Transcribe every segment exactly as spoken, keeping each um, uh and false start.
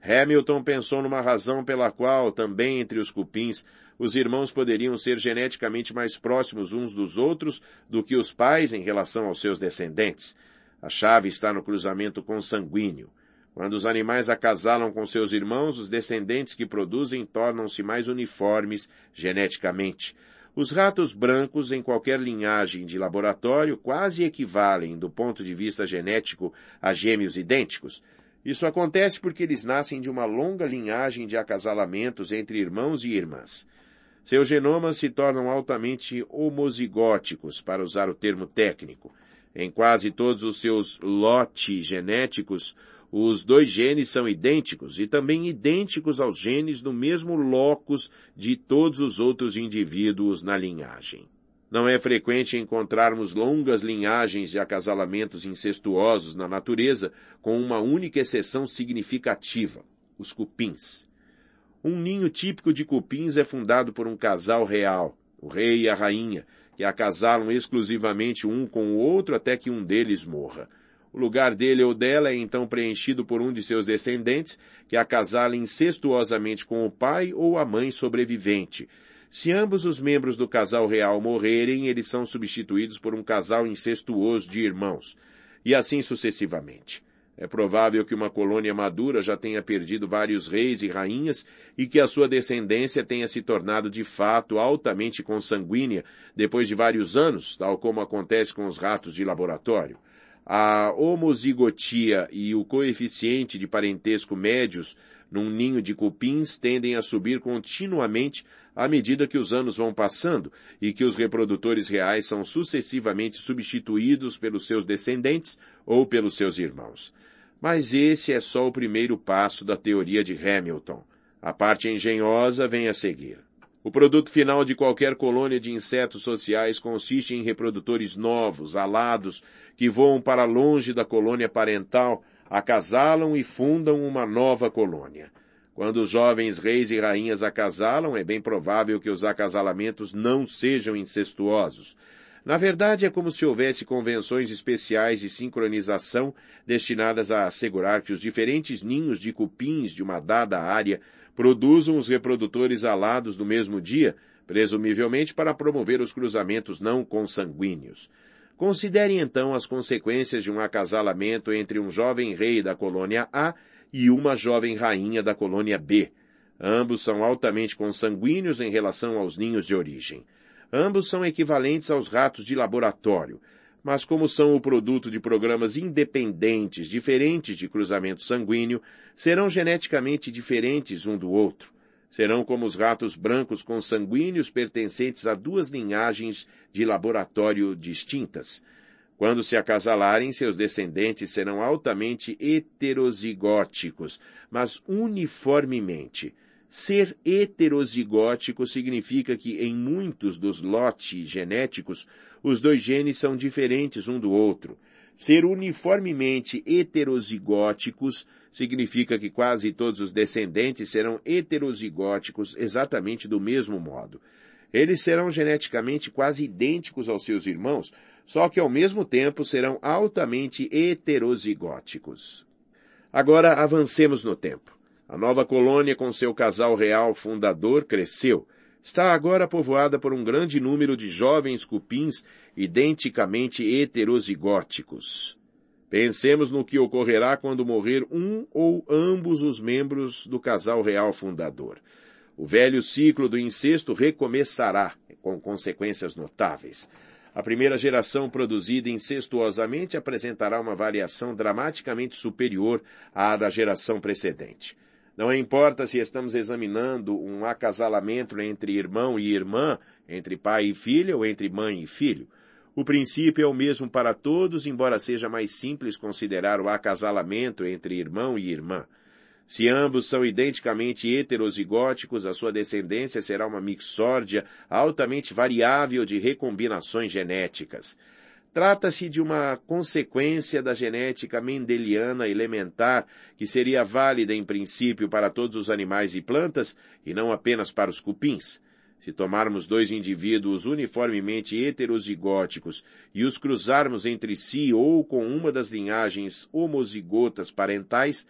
Hamilton pensou numa razão pela qual, também entre os cupins, os irmãos poderiam ser geneticamente mais próximos uns dos outros do que os pais em relação aos seus descendentes. A chave está no cruzamento consanguíneo. Quando os animais acasalam com seus irmãos, os descendentes que produzem tornam-se mais uniformes geneticamente. Os ratos brancos em qualquer linhagem de laboratório quase equivalem, do ponto de vista genético, a gêmeos idênticos. Isso acontece porque eles nascem de uma longa linhagem de acasalamentos entre irmãos e irmãs. Seus genomas se tornam altamente homozigóticos, para usar o termo técnico. Em quase todos os seus lotes genéticos, os dois genes são idênticos e também idênticos aos genes no mesmo locus de todos os outros indivíduos na linhagem. Não é frequente encontrarmos longas linhagens de acasalamentos incestuosos na natureza, com uma única exceção significativa, os cupins. Um ninho típico de cupins é fundado por um casal real, o rei e a rainha, que acasalam exclusivamente um com o outro até que um deles morra. O lugar dele ou dela é então preenchido por um de seus descendentes, que acasala incestuosamente com o pai ou a mãe sobrevivente. Se ambos os membros do casal real morrerem, eles são substituídos por um casal incestuoso de irmãos, e assim sucessivamente. É provável que uma colônia madura já tenha perdido vários reis e rainhas e que a sua descendência tenha se tornado de fato altamente consanguínea depois de vários anos, tal como acontece com os ratos de laboratório. A homozigotia e o coeficiente de parentesco médios num ninho de cupins tendem a subir continuamente à medida que os anos vão passando e que os reprodutores reais são sucessivamente substituídos pelos seus descendentes ou pelos seus irmãos. Mas esse é só o primeiro passo da teoria de Hamilton. A parte engenhosa vem a seguir. O produto final de qualquer colônia de insetos sociais consiste em reprodutores novos, alados, que voam para longe da colônia parental, acasalam e fundam uma nova colônia. Quando os jovens reis e rainhas acasalam, é bem provável que os acasalamentos não sejam incestuosos. Na verdade, é como se houvesse convenções especiais de sincronização destinadas a assegurar que os diferentes ninhos de cupins de uma dada área produzam os reprodutores alados no mesmo dia, presumivelmente para promover os cruzamentos não consanguíneos. Considere então as consequências de um acasalamento entre um jovem rei da colônia A e uma jovem rainha da colônia B. Ambos são altamente consanguíneos em relação aos ninhos de origem. Ambos são equivalentes aos ratos de laboratório, mas como são o produto de programas independentes diferentes de cruzamento sanguíneo, serão geneticamente diferentes um do outro. Serão como os ratos brancos consanguíneos pertencentes a duas linhagens de laboratório distintas. Quando se acasalarem, seus descendentes serão altamente heterozigóticos, mas uniformemente. Ser heterozigótico significa que em muitos dos lotes genéticos, os dois genes são diferentes um do outro. Ser uniformemente heterozigóticos significa que quase todos os descendentes serão heterozigóticos exatamente do mesmo modo. Eles serão geneticamente quase idênticos aos seus irmãos, só que ao mesmo tempo serão altamente heterozigóticos. Agora avancemos no tempo. A nova colônia com seu casal real fundador cresceu. Está agora povoada por um grande número de jovens cupins identicamente heterozigóticos. Pensemos no que ocorrerá quando morrer um ou ambos os membros do casal real fundador. O velho ciclo do incesto recomeçará, com consequências notáveis. A primeira geração produzida incestuosamente apresentará uma variação dramaticamente superior à da geração precedente. Não importa se estamos examinando um acasalamento entre irmão e irmã, entre pai e filha ou entre mãe e filho. O princípio é o mesmo para todos, embora seja mais simples considerar o acasalamento entre irmão e irmã. Se ambos são identicamente heterozigóticos, a sua descendência será uma mixórdia altamente variável de recombinações genéticas. Trata-se de uma consequência da genética mendeliana elementar que seria válida em princípio para todos os animais e plantas e não apenas para os cupins. Se tomarmos dois indivíduos uniformemente heterozigóticos e os cruzarmos entre si ou com uma das linhagens homozigotas parentais,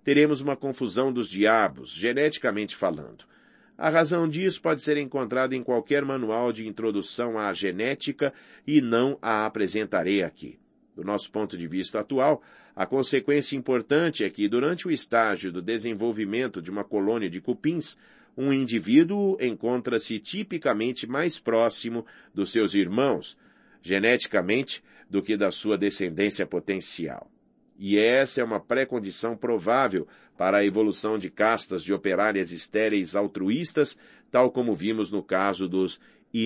teremos uma confusão dos diabos, geneticamente falando. A razão disso pode ser encontrada em qualquer manual de introdução à genética e não a apresentarei aqui. Do nosso ponto de vista atual, a consequência importante é que, durante o estágio do desenvolvimento de uma colônia de cupins, um indivíduo encontra-se tipicamente mais próximo dos seus irmãos, geneticamente, do que da sua descendência potencial. E essa é uma pré-condição provável para a evolução de castas de operárias estéreis altruístas, tal como vimos no caso dos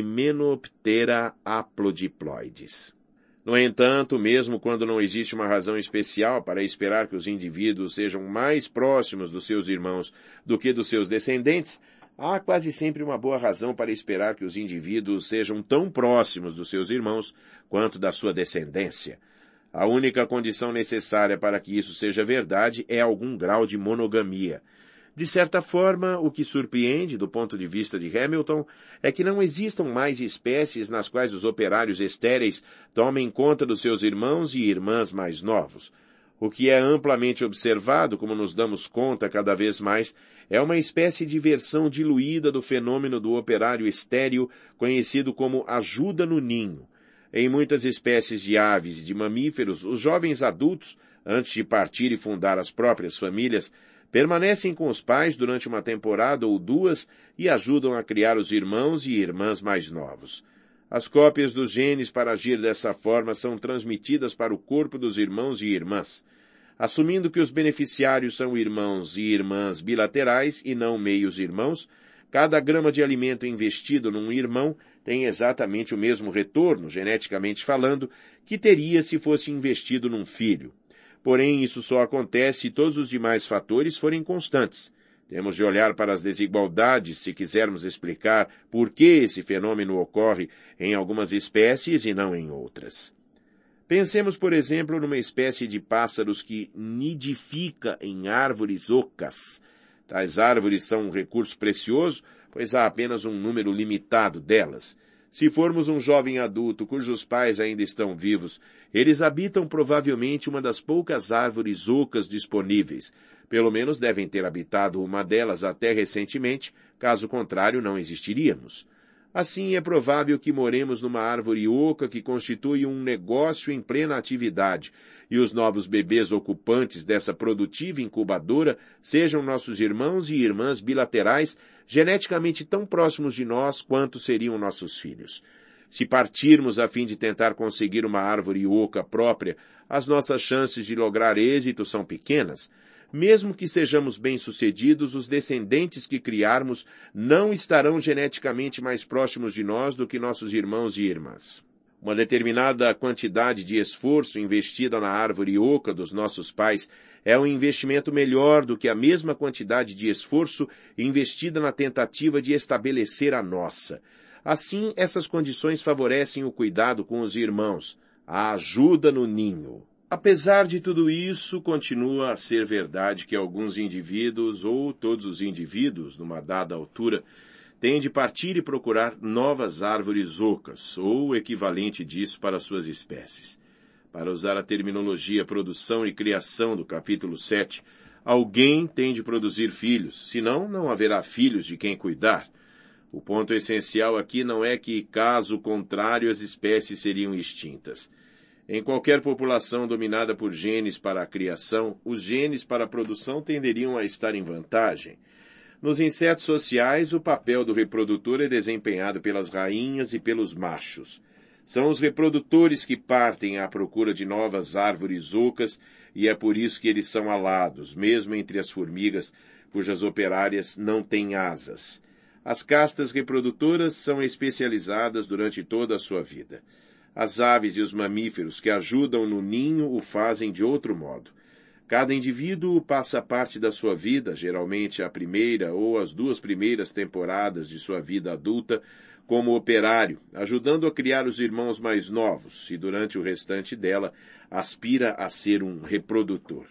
Hymenoptera haplodiploides. No entanto, mesmo quando não existe uma razão especial para esperar que os indivíduos sejam mais próximos dos seus irmãos do que dos seus descendentes, há quase sempre uma boa razão para esperar que os indivíduos sejam tão próximos dos seus irmãos quanto da sua descendência. A única condição necessária para que isso seja verdade é algum grau de monogamia. De certa forma, o que surpreende, do ponto de vista de Hamilton, é que não existam mais espécies nas quais os operários estéreis tomem conta dos seus irmãos e irmãs mais novos. O que é amplamente observado, como nos damos conta cada vez mais, é uma espécie de versão diluída do fenômeno do operário estéril, conhecido como ajuda no ninho. Em muitas espécies de aves e de mamíferos, os jovens adultos, antes de partir e fundar as próprias famílias, permanecem com os pais durante uma temporada ou duas e ajudam a criar os irmãos e irmãs mais novos. As cópias dos genes para agir dessa forma são transmitidas para o corpo dos irmãos e irmãs. Assumindo que os beneficiários são irmãos e irmãs bilaterais e não meios-irmãos, cada grama de alimento investido num irmão tem exatamente o mesmo retorno, geneticamente falando, que teria se fosse investido num filho. Porém, isso só acontece se todos os demais fatores forem constantes. Temos de olhar para as desigualdades se quisermos explicar por que esse fenômeno ocorre em algumas espécies e não em outras. Pensemos, por exemplo, numa espécie de pássaros que nidifica em árvores ocas. Tais árvores são um recurso precioso, pois há apenas um número limitado delas. Se formos um jovem adulto cujos pais ainda estão vivos, eles habitam provavelmente uma das poucas árvores ocas disponíveis. Pelo menos devem ter habitado uma delas até recentemente, caso contrário não existiríamos. Assim, é provável que moremos numa árvore oca que constitui um negócio em plena atividade, e os novos bebês ocupantes dessa produtiva incubadora sejam nossos irmãos e irmãs bilaterais, geneticamente tão próximos de nós quanto seriam nossos filhos. Se partirmos a fim de tentar conseguir uma árvore oca própria, as nossas chances de lograr êxito são pequenas. Mesmo que sejamos bem-sucedidos, os descendentes que criarmos não estarão geneticamente mais próximos de nós do que nossos irmãos e irmãs. Uma determinada quantidade de esforço investida na árvore oca dos nossos pais é um investimento melhor do que a mesma quantidade de esforço investida na tentativa de estabelecer a nossa. Assim, essas condições favorecem o cuidado com os irmãos, a ajuda no ninho. Apesar de tudo isso, continua a ser verdade que alguns indivíduos, ou todos os indivíduos, numa dada altura, têm de partir e procurar novas árvores ocas, ou o equivalente disso para suas espécies. Para usar a terminologia produção e criação do capítulo sete, alguém tem de produzir filhos, senão não haverá filhos de quem cuidar. O ponto essencial aqui não é que, caso contrário, as espécies seriam extintas. Em qualquer população dominada por genes para a criação, os genes para a produção tenderiam a estar em vantagem. Nos insetos sociais, o papel do reprodutor é desempenhado pelas rainhas e pelos machos. São os reprodutores que partem à procura de novas árvores ocas e é por isso que eles são alados, mesmo entre as formigas, cujas operárias não têm asas. As castas reprodutoras são especializadas durante toda a sua vida. As aves e os mamíferos que ajudam no ninho o fazem de outro modo. Cada indivíduo passa parte da sua vida, geralmente a primeira ou as duas primeiras temporadas de sua vida adulta, como operário, ajudando a criar os irmãos mais novos, e durante o restante dela aspira a ser um reprodutor.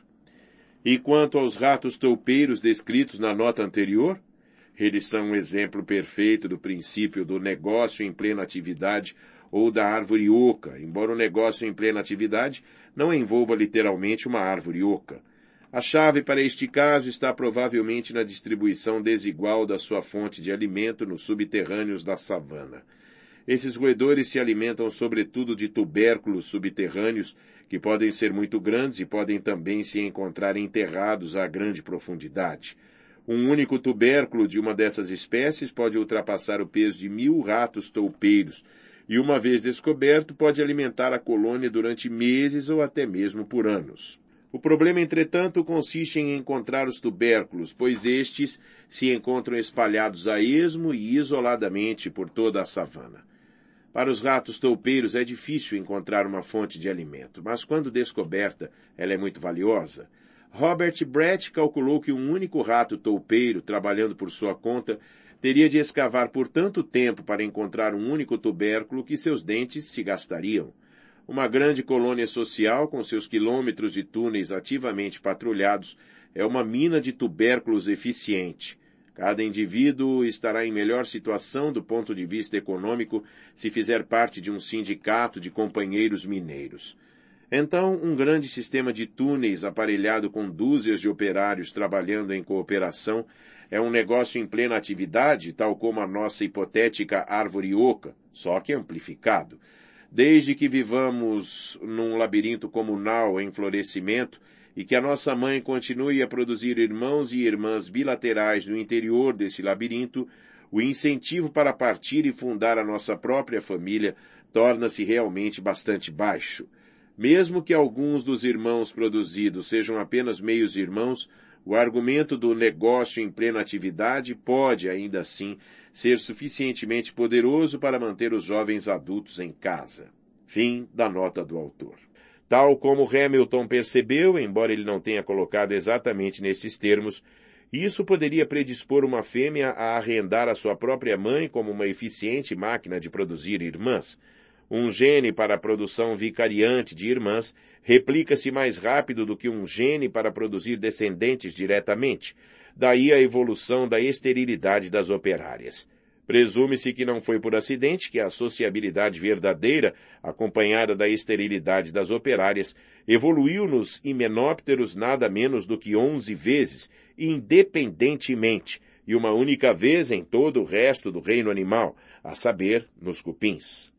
E quanto aos ratos toupeiros descritos na nota anterior, eles são um exemplo perfeito do princípio do negócio em plena atividade ou da árvore oca, embora o negócio em plena atividade não envolva literalmente uma árvore oca. A chave para este caso está provavelmente na distribuição desigual da sua fonte de alimento nos subterrâneos da savana. Esses roedores se alimentam sobretudo de tubérculos subterrâneos, que podem ser muito grandes e podem também se encontrar enterrados a grande profundidade. Um único tubérculo de uma dessas espécies pode ultrapassar o peso de mil ratos toupeiros, e uma vez descoberto pode alimentar a colônia durante meses ou até mesmo por anos. O problema, entretanto, consiste em encontrar os tubérculos, pois estes se encontram espalhados a esmo e isoladamente por toda a savana. Para os ratos toupeiros é difícil encontrar uma fonte de alimento, mas quando descoberta, ela é muito valiosa. Robert Brett calculou que um único rato toupeiro, trabalhando por sua conta, teria de escavar por tanto tempo para encontrar um único tubérculo que seus dentes se gastariam. Uma grande colônia social, com seus quilômetros de túneis ativamente patrulhados, é uma mina de tubérculos eficiente. Cada indivíduo estará em melhor situação do ponto de vista econômico se fizer parte de um sindicato de companheiros mineiros. Então, um grande sistema de túneis aparelhado com dúzias de operários trabalhando em cooperação é um negócio em plena atividade, tal como a nossa hipotética árvore oca, só que amplificado. Desde que vivamos num labirinto comunal em florescimento e que a nossa mãe continue a produzir irmãos e irmãs bilaterais no interior desse labirinto, o incentivo para partir e fundar a nossa própria família torna-se realmente bastante baixo. Mesmo que alguns dos irmãos produzidos sejam apenas meios irmãos, o argumento do negócio em plena atividade pode, ainda assim, ser suficientemente poderoso para manter os jovens adultos em casa. Fim da nota do autor. Tal como Hamilton percebeu, embora ele não tenha colocado exatamente nesses termos, isso poderia predispor uma fêmea a arrendar a sua própria mãe como uma eficiente máquina de produzir irmãs. Um gene para a produção vicariante de irmãs replica-se mais rápido do que um gene para produzir descendentes diretamente. Daí a evolução da esterilidade das operárias. Presume-se que não foi por acidente que a sociabilidade verdadeira, acompanhada da esterilidade das operárias, evoluiu nos himenópteros nada menos do que onze vezes, independentemente, e uma única vez em todo o resto do reino animal, a saber, nos cupins.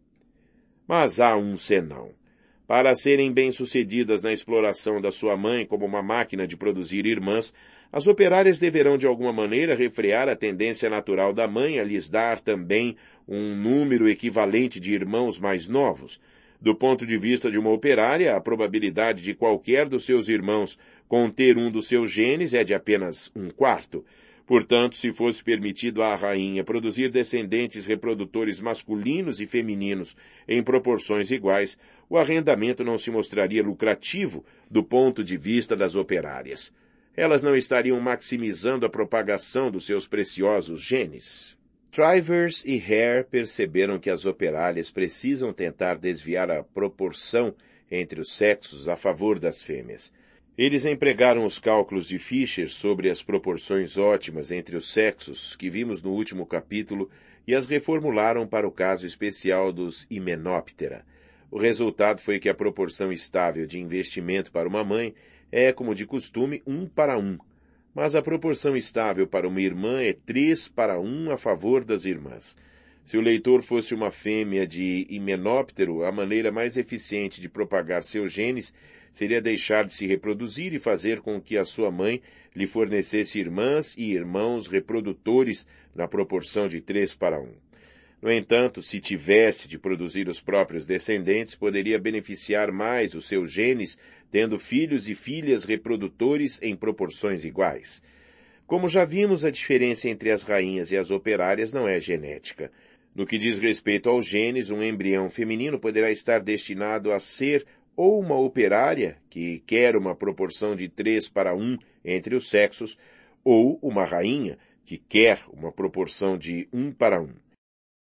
Mas há um senão. Para serem bem-sucedidas na exploração da sua mãe como uma máquina de produzir irmãs, as operárias deverão de alguma maneira refrear a tendência natural da mãe a lhes dar também um número equivalente de irmãos mais novos. Do ponto de vista de uma operária, a probabilidade de qualquer dos seus irmãos conter um dos seus genes é de apenas um quarto. Portanto, se fosse permitido à rainha produzir descendentes reprodutores masculinos e femininos em proporções iguais, o arrendamento não se mostraria lucrativo do ponto de vista das operárias. Elas não estariam maximizando a propagação dos seus preciosos genes. Trivers e Hare perceberam que as operárias precisam tentar desviar a proporção entre os sexos a favor das fêmeas. Eles empregaram os cálculos de Fisher sobre as proporções ótimas entre os sexos que vimos no último capítulo e as reformularam para o caso especial dos Hymenoptera. O resultado foi que a proporção estável de investimento para uma mãe é, como de costume, um para um, mas a proporção estável para uma irmã é três para um a favor das irmãs. Se o leitor fosse uma fêmea de himenóptero, a maneira mais eficiente de propagar seus genes seria deixar de se reproduzir e fazer com que a sua mãe lhe fornecesse irmãs e irmãos reprodutores na proporção de três para um. No entanto, se tivesse de produzir os próprios descendentes, poderia beneficiar mais os seus genes, tendo filhos e filhas reprodutores em proporções iguais. Como já vimos, a diferença entre as rainhas e as operárias não é genética. No que diz respeito aos genes, um embrião feminino poderá estar destinado a ser ou uma operária, que quer uma proporção de três para um entre os sexos, ou uma rainha, que quer uma proporção de um para um.